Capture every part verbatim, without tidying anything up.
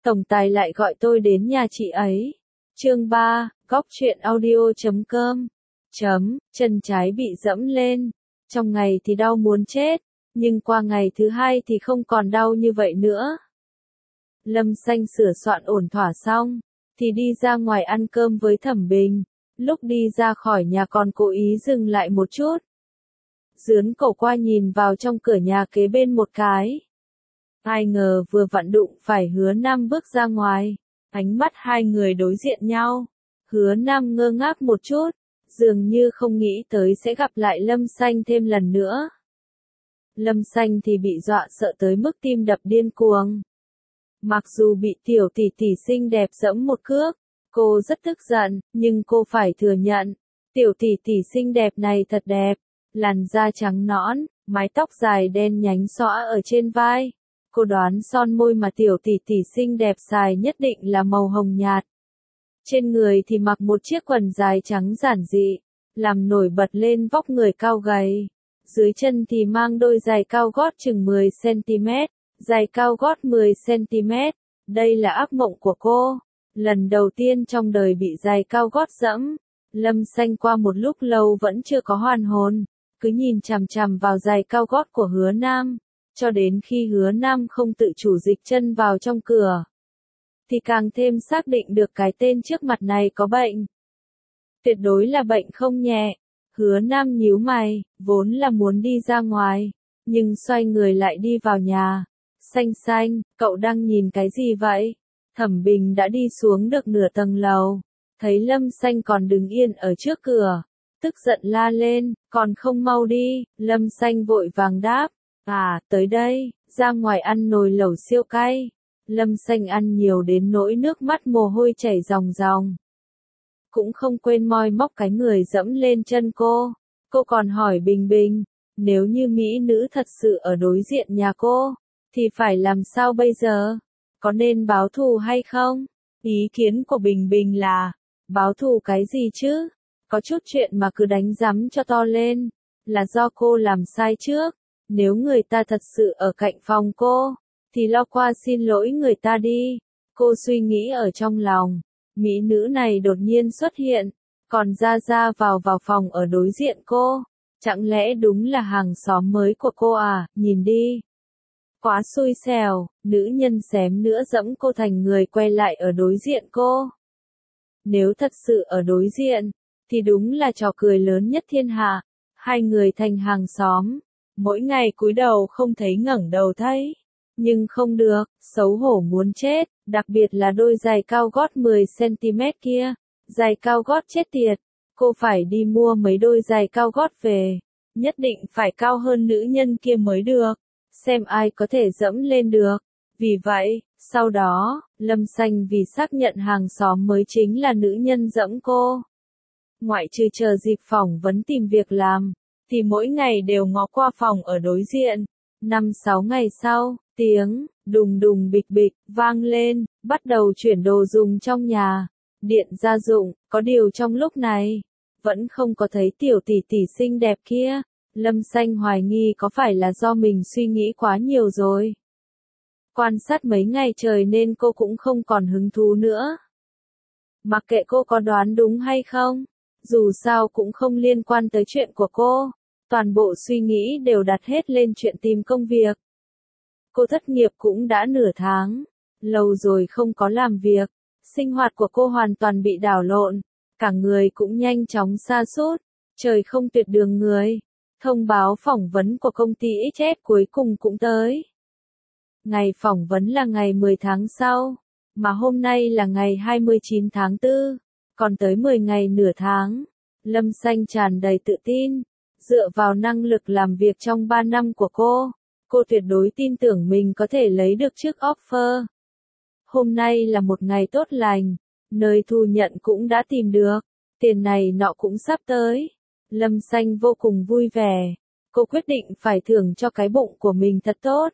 tổng tài lại gọi tôi đến nhà chị ấy. Chương ba, góc truyện audio chấm com. Chấm, chân trái bị dẫm lên. Trong ngày thì đau muốn chết, nhưng qua ngày thứ hai thì không còn đau như vậy nữa. Lâm Xanh sửa soạn ổn thỏa xong, thì đi ra ngoài ăn cơm với Thẩm Bình. Lúc đi ra khỏi nhà còn cố ý dừng lại một chút. Dướn cổ qua nhìn vào trong cửa nhà kế bên một cái. Ai ngờ vừa vặn đụng phải Hứa Nam bước ra ngoài. Ánh mắt hai người đối diện nhau. Hứa Nam ngơ ngác một chút, dường như không nghĩ tới sẽ gặp lại Lâm Xanh thêm lần nữa. Lâm Xanh thì bị dọa sợ tới mức tim đập điên cuồng. Mặc dù bị tiểu tỷ tỷ xinh đẹp giẫm một cước, cô rất tức giận, nhưng cô phải thừa nhận, tiểu tỷ tỷ xinh đẹp này thật đẹp, làn da trắng nõn, mái tóc dài đen nhánh xõa ở trên vai. Cô đoán son môi mà tiểu tỷ tỷ xinh đẹp xài nhất định là màu hồng nhạt. Trên người thì mặc một chiếc quần dài trắng giản dị, làm nổi bật lên vóc người cao gầy. Dưới chân thì mang đôi giày cao gót chừng mười xăng-ti-mét, giày cao gót mười xăng-ti-mét. Đây là ác mộng của cô. Lần đầu tiên trong đời bị giày cao gót dẫm. Lâm Xanh qua một lúc lâu vẫn chưa có hoàn hồn, cứ nhìn chằm chằm vào giày cao gót của Hứa Nam, cho đến khi Hứa Nam không tự chủ dịch chân vào trong cửa, thì càng thêm xác định được cái tên trước mặt này có bệnh. Tuyệt đối là bệnh không nhẹ. Hứa Nam nhíu mày, vốn là muốn đi ra ngoài, nhưng xoay người lại đi vào nhà. Xanh Xanh, cậu đang nhìn cái gì vậy? Thẩm Bình đã đi xuống được nửa tầng lầu, thấy Lâm Xanh còn đứng yên ở trước cửa, tức giận la lên, còn không mau đi. Lâm Xanh vội vàng đáp, à, tới đây, ra ngoài ăn nồi lẩu siêu cay. Lâm Xanh ăn nhiều đến nỗi nước mắt mồ hôi chảy ròng ròng. Cũng không quên moi móc cái người dẫm lên chân cô. Cô còn hỏi Bình Bình, nếu như mỹ nữ thật sự ở đối diện nhà cô, thì phải làm sao bây giờ? Có nên báo thù hay không? Ý kiến của Bình Bình là, báo thù cái gì chứ? Có chút chuyện mà cứ đánh rắm cho to lên, là do cô làm sai trước. Nếu người ta thật sự ở cạnh phòng cô, thì lo qua xin lỗi người ta đi. Cô suy nghĩ ở trong lòng, mỹ nữ này đột nhiên xuất hiện, còn ra ra vào vào phòng ở đối diện cô. Chẳng lẽ đúng là hàng xóm mới của cô à, nhìn đi. Quá xui xẻo, nữ nhân xém nữa dẫm cô thành người quay lại ở đối diện cô. Nếu thật sự ở đối diện, thì đúng là trò cười lớn nhất thiên hạ. Hai người thành hàng xóm, mỗi ngày cúi đầu không thấy ngẩng đầu thấy. Nhưng không được, xấu hổ muốn chết, đặc biệt là đôi giày cao gót mười xăng-ti-mét kia. Giày cao gót chết tiệt, cô phải đi mua mấy đôi giày cao gót về, nhất định phải cao hơn nữ nhân kia mới được, xem ai có thể dẫm lên được. Vì vậy, sau đó, Lâm Xanh vì xác nhận hàng xóm mới chính là nữ nhân dẫm cô. Ngoại trừ chờ dịp phỏng vấn tìm việc làm, thì mỗi ngày đều ngó qua phòng ở đối diện. Năm sáu ngày sau, tiếng đùng đùng bịch bịch vang lên, bắt đầu chuyển đồ dùng trong nhà, điện gia dụng. Có điều trong lúc này, vẫn không có thấy tiểu tỷ tỷ xinh đẹp kia. Lâm Xanh hoài nghi có phải là do mình suy nghĩ quá nhiều rồi. Quan sát mấy ngày trời nên cô cũng không còn hứng thú nữa. Mặc kệ cô có đoán đúng hay không, dù sao cũng không liên quan tới chuyện của cô. Toàn bộ suy nghĩ đều đặt hết lên chuyện tìm công việc. Cô thất nghiệp cũng đã nửa tháng, lâu rồi không có làm việc. Sinh hoạt của cô hoàn toàn bị đảo lộn, cả người cũng nhanh chóng sa sút. Trời không tuyệt đường người. Thông báo phỏng vấn của công ty ích ét cuối cùng cũng tới. Ngày phỏng vấn là ngày mười tháng sau, mà hôm nay là ngày hai mươi chín tháng tư, còn tới mười ngày nửa tháng. Lâm Xanh tràn đầy tự tin, dựa vào năng lực làm việc trong ba năm của cô, cô tuyệt đối tin tưởng mình có thể lấy được chiếc offer. Hôm nay là một ngày tốt lành, nơi thu nhận cũng đã tìm được, tiền này nọ cũng sắp tới. Lâm Xanh vô cùng vui vẻ, cô quyết định phải thưởng cho cái bụng của mình thật tốt.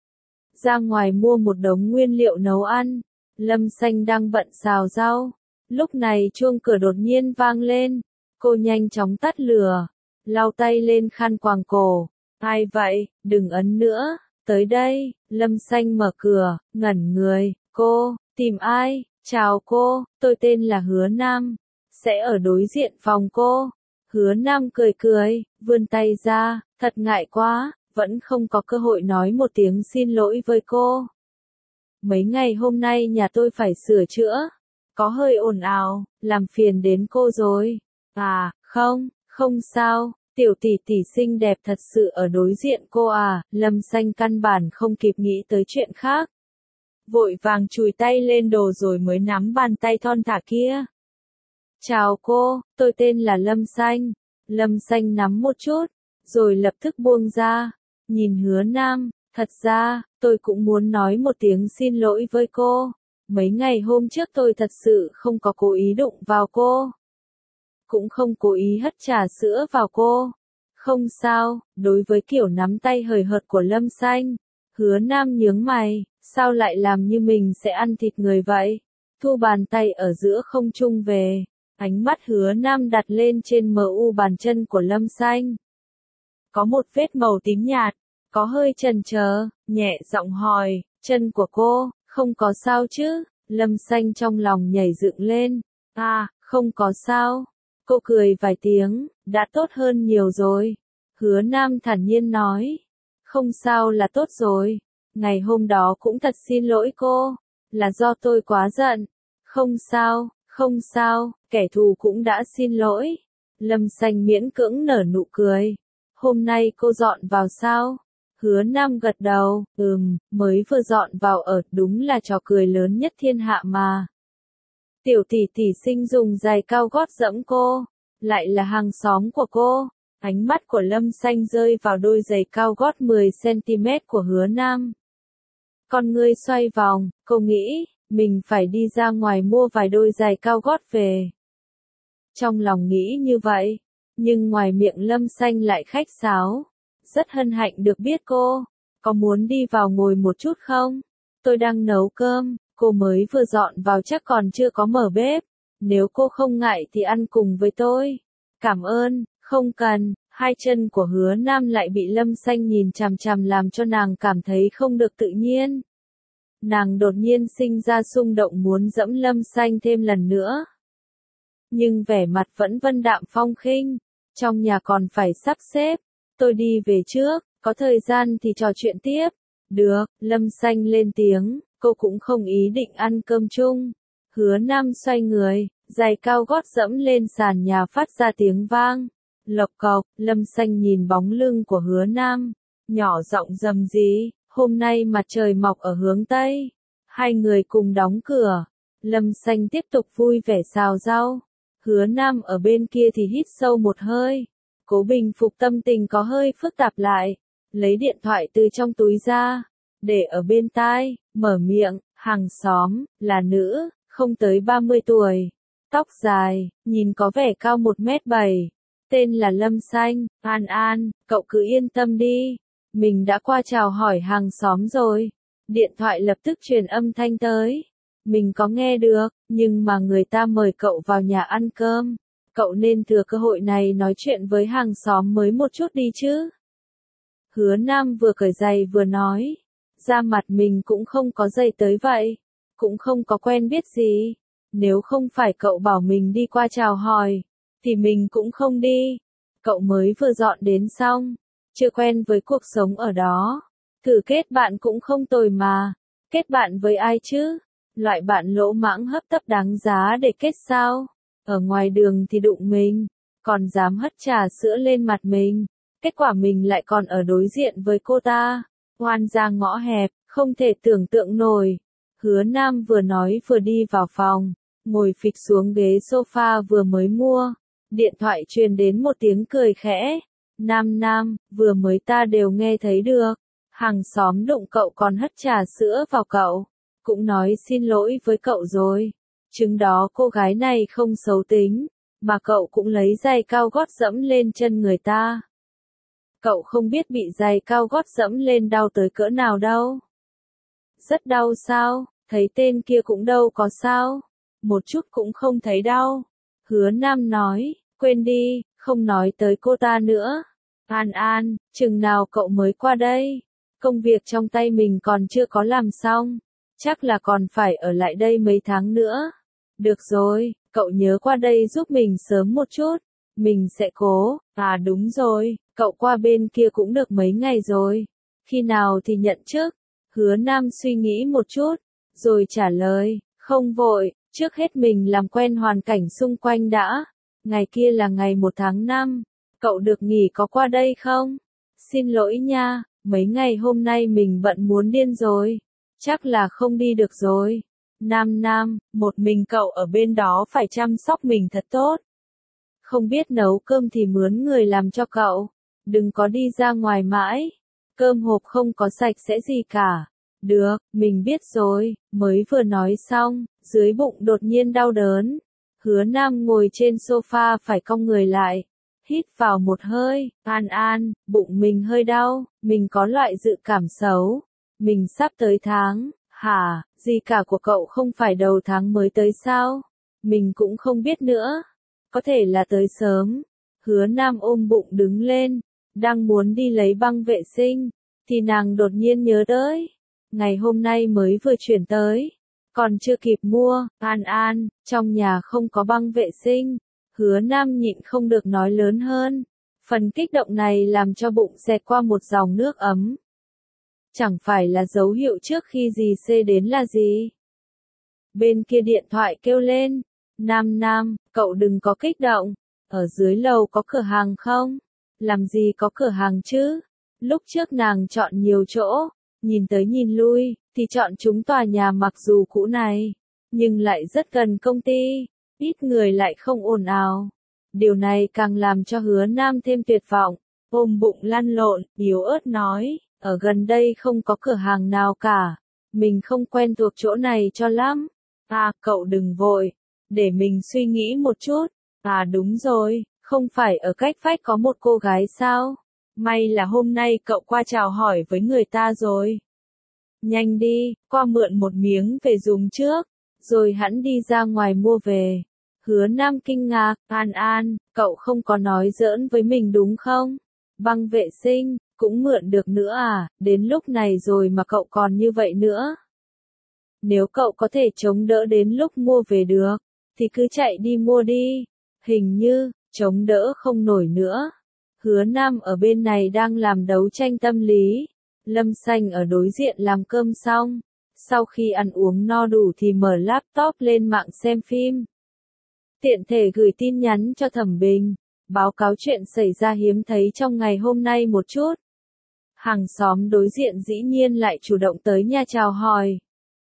Ra ngoài mua một đống nguyên liệu nấu ăn, Lâm Xanh đang bận xào rau. Lúc này chuông cửa đột nhiên vang lên, cô nhanh chóng tắt lửa, lau tay lên khăn quàng cổ. Ai vậy, đừng ấn nữa, tới đây. Lâm Xanh mở cửa, ngẩn người, cô, tìm ai? Chào cô, tôi tên là Hứa Nam, sẽ ở đối diện phòng cô. Hứa Nam cười cười, vươn tay ra, thật ngại quá, vẫn không có cơ hội nói một tiếng xin lỗi với cô. Mấy ngày hôm nay nhà tôi phải sửa chữa, có hơi ồn ào, làm phiền đến cô rồi. À, không, không sao, tiểu tỷ tỷ xinh đẹp thật sự ở đối diện cô à, Lâm Xanh căn bản không kịp nghĩ tới chuyện khác. Vội vàng chùi tay lên đồ rồi mới nắm bàn tay thon thả kia. Chào cô, tôi tên là Lâm Xanh. Lâm Xanh nắm một chút, rồi lập tức buông ra, nhìn Hứa Nam, thật ra, tôi cũng muốn nói một tiếng xin lỗi với cô. Mấy ngày hôm trước tôi thật sự không có cố ý đụng vào cô. Cũng không cố ý hất trà sữa vào cô. Không sao, đối với kiểu nắm tay hời hợt của Lâm Xanh, Hứa Nam nhướng mày, sao lại làm như mình sẽ ăn thịt người vậy? Thu bàn tay ở giữa không trung về, ánh mắt Hứa Nam đặt lên trên mờ u bàn chân của Lâm Xanh. Có một vết màu tím nhạt, có hơi chần chờ, nhẹ giọng hỏi, chân của cô, không có sao chứ? Lâm Xanh trong lòng nhảy dựng lên, à, không có sao. Cô cười vài tiếng, đã tốt hơn nhiều rồi. Hứa Nam thản nhiên nói, không sao là tốt rồi. Ngày hôm đó cũng thật xin lỗi cô, là do tôi quá giận. Không sao, không sao, kẻ thù cũng đã xin lỗi. Lâm Xanh miễn cưỡng nở nụ cười. Hôm nay cô dọn vào sao? Hứa Nam gật đầu, ừm, mới vừa dọn vào ở, đúng là trò cười lớn nhất thiên hạ mà. Tiểu tỷ tỷ xinh dùng giày cao gót dẫm cô, lại là hàng xóm của cô. Ánh mắt của Lâm Xanh rơi vào đôi giày cao gót mười xăng ti mét của Hứa Nam. Con ngươi xoay vòng, cô nghĩ, mình phải đi ra ngoài mua vài đôi giày cao gót về. Trong lòng nghĩ như vậy, nhưng ngoài miệng Lâm Xanh lại khách sáo. Rất hân hạnh được biết cô, có muốn đi vào ngồi một chút không? Tôi đang nấu cơm, cô mới vừa dọn vào chắc còn chưa có mở bếp. Nếu cô không ngại thì ăn cùng với tôi. Cảm ơn, không cần. Hai chân của Hứa Nam lại bị Lâm Xanh nhìn chằm chằm làm cho nàng cảm thấy không được tự nhiên. Nàng đột nhiên sinh ra xung động muốn dẫm Lâm Xanh thêm lần nữa. Nhưng vẻ mặt vẫn vân đạm phong khinh, trong nhà còn phải sắp xếp. Tôi đi về trước, có thời gian thì trò chuyện tiếp. Được, Lâm Xanh lên tiếng, cô cũng không ý định ăn cơm chung. Hứa Nam xoay người, giày cao gót dẫm lên sàn nhà phát ra tiếng vang. Lộc cộc, Lâm Xanh nhìn bóng lưng của Hứa Nam, nhỏ giọng rầm rì, hôm nay mặt trời mọc ở hướng Tây. Hai người cùng đóng cửa, Lâm Xanh tiếp tục vui vẻ xào rau. Hứa Nam ở bên kia thì hít sâu một hơi, cố bình phục tâm tình có hơi phức tạp lại, lấy điện thoại từ trong túi ra, để ở bên tai, mở miệng, hàng xóm, là nữ, không tới ba mươi tuổi, tóc dài, nhìn có vẻ cao một mét bảy. Tên là Lâm Xanh, An An, cậu cứ yên tâm đi. Mình đã qua chào hỏi hàng xóm rồi. Điện thoại lập tức truyền âm thanh tới. Mình có nghe được, nhưng mà người ta mời cậu vào nhà ăn cơm. Cậu nên thừa cơ hội này nói chuyện với hàng xóm mới một chút đi chứ. Hứa Nam vừa cởi giày vừa nói. Da mặt mình cũng không có dày tới vậy. Cũng không có quen biết gì. Nếu không phải cậu bảo mình đi qua chào hỏi, thì mình cũng không đi. Cậu mới vừa dọn đến xong, chưa quen với cuộc sống ở đó. Thử kết bạn cũng không tồi mà. Kết bạn với ai chứ? Loại bạn lỗ mãng hấp tấp đáng giá để kết sao? Ở ngoài đường thì đụng mình, còn dám hất trà sữa lên mặt mình. Kết quả mình lại còn ở đối diện với cô ta. Oan ra ngõ hẹp, không thể tưởng tượng nổi. Hứa Nam vừa nói vừa đi vào phòng, ngồi phịch xuống ghế sofa vừa mới mua. Điện thoại truyền đến một tiếng cười khẽ. Nam Nam, vừa mới ta đều nghe thấy được. Hàng xóm đụng cậu còn hất trà sữa vào cậu. Cũng nói xin lỗi với cậu rồi. Chứng đó cô gái này không xấu tính. Mà cậu cũng lấy giày cao gót dẫm lên chân người ta. Cậu không biết bị giày cao gót dẫm lên đau tới cỡ nào đâu. Rất đau sao? Thấy tên kia cũng đâu có sao. Một chút cũng không thấy đau. Hứa Nam nói, quên đi, không nói tới cô ta nữa. An An, chừng nào cậu mới qua đây? Công việc trong tay mình còn chưa có làm xong. chắc là còn phải ở lại đây mấy tháng nữa. Được rồi, cậu nhớ qua đây giúp mình sớm một chút, mình sẽ cố. À đúng rồi, cậu qua bên kia cũng được mấy ngày rồi, khi nào thì nhận chức? Hứa Nam suy nghĩ một chút, rồi trả lời, không vội, trước hết mình làm quen hoàn cảnh xung quanh đã. Ngày kia là ngày một tháng năm, cậu được nghỉ có qua đây không? Xin lỗi nha, mấy ngày hôm nay mình bận muốn điên rồi, chắc là không đi được rồi. Nam Nam, một mình cậu ở bên đó phải chăm sóc mình thật tốt. Không biết nấu cơm thì mướn người làm cho cậu, đừng có đi ra ngoài mãi, cơm hộp không có sạch sẽ gì cả. Được, mình biết rồi, mới vừa nói xong, dưới bụng đột nhiên đau đớn. Hứa Nam ngồi trên sofa phải cong người lại, hít vào một hơi, an an, bụng mình hơi đau, mình có loại dự cảm xấu. Mình sắp tới tháng, hả, gì cả của cậu không phải đầu tháng mới tới sao? Mình cũng không biết nữa, có thể là tới sớm. Hứa Nam ôm bụng đứng lên, đang muốn đi lấy băng vệ sinh, thì nàng đột nhiên nhớ tới. Ngày hôm nay mới vừa chuyển tới, còn chưa kịp mua. An An, trong nhà không có băng vệ sinh. Hứa Nam nhịn không được nói lớn hơn. Phần kích động này làm cho bụng xẹt qua một dòng nước ấm. Chẳng phải là dấu hiệu trước khi dì xê đến là gì? Bên kia điện thoại kêu lên. Nam Nam, cậu đừng có kích động. Ở dưới lầu có cửa hàng không? Làm gì có cửa hàng chứ? Lúc trước nàng chọn nhiều chỗ, nhìn tới nhìn lui, thì chọn chúng tòa nhà mặc dù cũ này, nhưng lại rất gần công ty, ít người lại không ồn ào. Điều này càng làm cho Hứa Nam thêm tuyệt vọng, ôm bụng lăn lộn, yếu ớt nói, ở gần đây không có cửa hàng nào cả, mình không quen thuộc chỗ này cho lắm. À, cậu đừng vội, để mình suy nghĩ một chút. À đúng rồi, không phải ở cách vách có một cô gái sao? May là hôm nay cậu qua chào hỏi với người ta rồi. Nhanh đi, qua mượn một miếng về dùng trước, rồi hẵng đi ra ngoài mua về. Hứa Nam kinh ngạc, An An, cậu không có nói giỡn với mình đúng không? Băng vệ sinh, cũng mượn được nữa à, đến lúc này rồi mà cậu còn như vậy nữa. Nếu cậu có thể chống đỡ đến lúc mua về được, thì cứ chạy đi mua đi. Hình như, chống đỡ không nổi nữa. Hứa Nam ở bên này đang làm đấu tranh tâm lý. Lâm Xanh ở đối diện làm cơm xong. Sau khi ăn uống no đủ thì mở laptop lên mạng xem phim. Tiện thể gửi tin nhắn cho Thẩm Bình, báo cáo chuyện xảy ra hiếm thấy trong ngày hôm nay một chút. Hàng xóm đối diện dĩ nhiên lại chủ động tới nhà chào hỏi.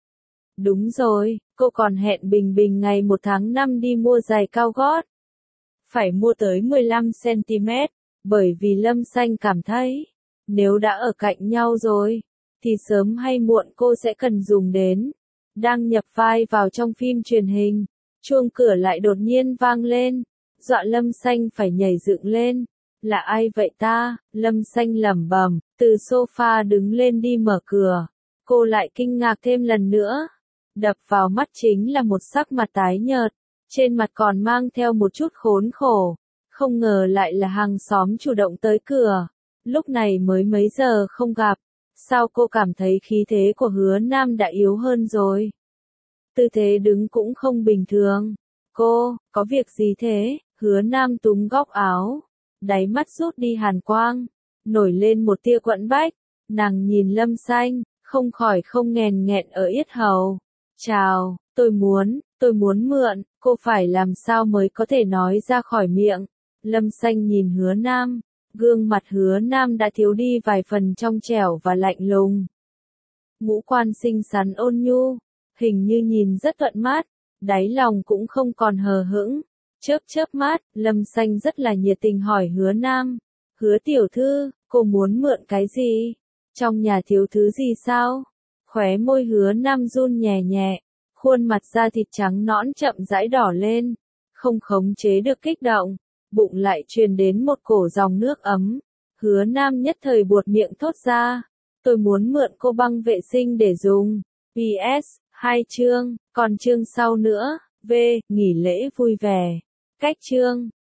Đúng rồi, cô còn hẹn Bình Bình ngày một tháng năm đi mua giày cao gót. Phải mua tới mười lăm xăng ti mét, bởi vì Lâm Xanh cảm thấy, nếu đã ở cạnh nhau rồi, thì sớm hay muộn cô sẽ cần dùng đến. Đang nhập vai vào trong phim truyền hình, chuông cửa lại đột nhiên vang lên, dọa Lâm Xanh phải nhảy dựng lên. Là ai vậy ta? Lâm Xanh lẩm bẩm, từ sofa đứng lên đi mở cửa. Cô lại kinh ngạc thêm lần nữa. Đập vào mắt chính là một sắc mặt tái nhợt, trên mặt còn mang theo một chút khốn khổ. Không ngờ lại là hàng xóm chủ động tới cửa. Lúc này mới mấy giờ không gặp, sao cô cảm thấy khí thế của Hứa Nam đã yếu hơn rồi? Tư thế đứng cũng không bình thường. Cô, có việc gì thế? Hứa Nam túm góc áo, đáy mắt rút đi hàn quang, nổi lên một tia quẫn bách. Nàng nhìn Lâm Xanh, không khỏi không nghèn nghẹn ở yết hầu. Chào, tôi muốn, tôi muốn mượn, cô phải làm sao mới có thể nói ra khỏi miệng. Lâm Xanh nhìn Hứa Nam, gương mặt Hứa Nam đã thiếu đi vài phần trong trẻo và lạnh lùng. Ngũ quan xinh xắn ôn nhu, hình như nhìn rất thuận mắt, đáy lòng cũng không còn hờ hững. Chớp chớp mắt, Lâm Xanh rất là nhiệt tình hỏi Hứa Nam. Hứa tiểu thư, cô muốn mượn cái gì? Trong nhà thiếu thứ gì sao? Khóe môi Hứa Nam run nhẹ nhẹ, khuôn mặt da thịt trắng nõn chậm rãi đỏ lên, không khống chế được kích động, bụng lại truyền đến một cổ dòng nước ấm. Hứa Nam nhất thời buột miệng thốt ra, tôi muốn mượn cô băng vệ sinh để dùng. pê ét, hai chương, còn chương sau nữa. V, nghỉ lễ vui vẻ. Cách chương